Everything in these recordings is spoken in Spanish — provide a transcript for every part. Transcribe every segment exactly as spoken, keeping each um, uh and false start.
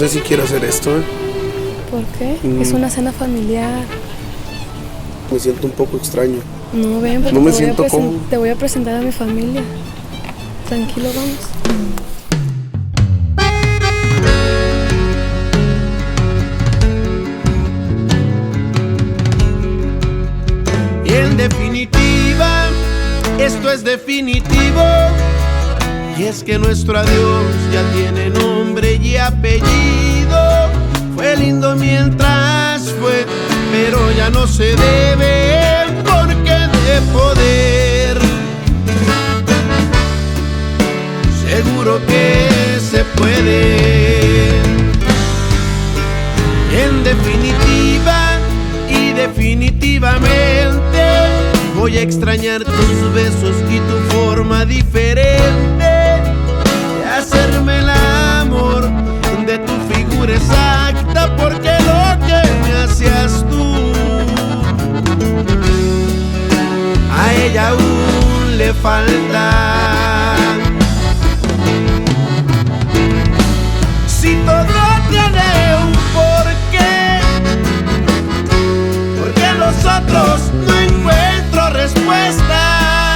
sé si quiero hacer esto, ¿eh? ¿Por qué? Mm. Es una cena familiar. Me siento un poco extraño. No, ven, porque No me te, voy a siento presen- cómodo. te voy a presentar a mi familia. Tranquilo, vamos. Y en definitiva, esto es definitivo. Y es que nuestro adiós ya tiene nombre y apellido. Fue lindo mientras fue, pero ya no se debe, porque de poder seguro que se puede. En definitiva y definitivamente voy a extrañar tus besos y tu forma diferente de hacerme el amor, de tu figura exacta, porque lo que me hacías tú a ella aún le falta. Si todo tiene un porqué, porque en los otros no encuentro respuesta,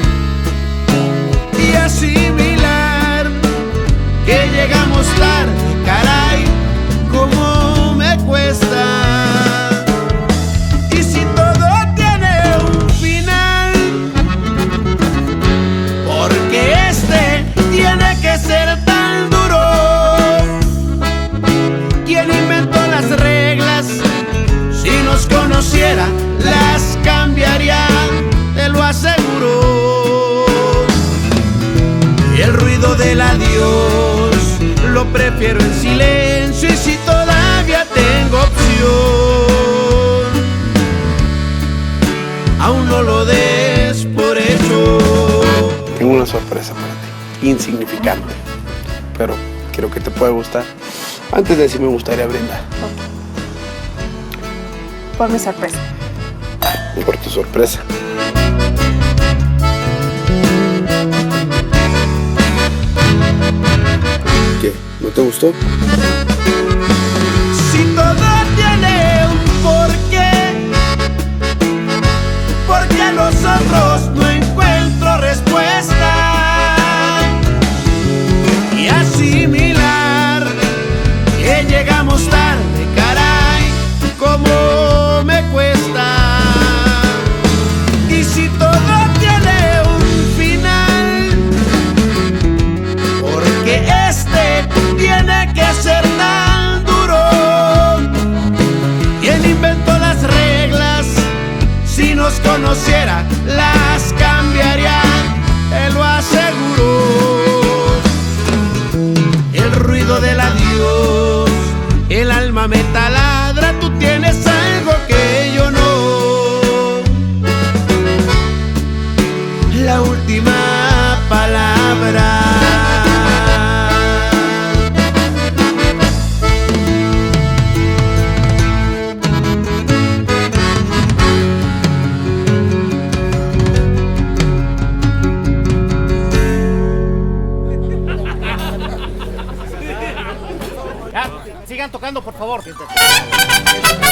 y asimilar que llegamos tarde, caray, cómo me cuesta. Y si todo tiene un final, porque este tiene que ser tan duro. ¿Quién inventó las reglas? Si nos conociera, las cambiaría, te lo aseguro. Y el ruido del adiós lo prefiero en silencio, y si todavía tengo opción, aún no lo des por hecho. Tengo una sorpresa para ti, insignificante, pero creo que te puede gustar. Antes de decir, me gustaría brindar. Por mi sorpresa. Por tu sorpresa. ¿Qué? ¿No te gustó? Si todo tiene un porqué, porque a los otros no encuentro respuesta, y asimilar que llegamos tarde, caray, cómo me cuesta. Y si todo tiene un final, porque este tiene que ser tan duro. ¿Quién inventó las reglas? Si nos conociera, las cambiaría, te lo aseguro. El ruido del adiós, el alma me taladra, tú tienes algo que yo no. La última palabra. Ya, sigan tocando, por favor.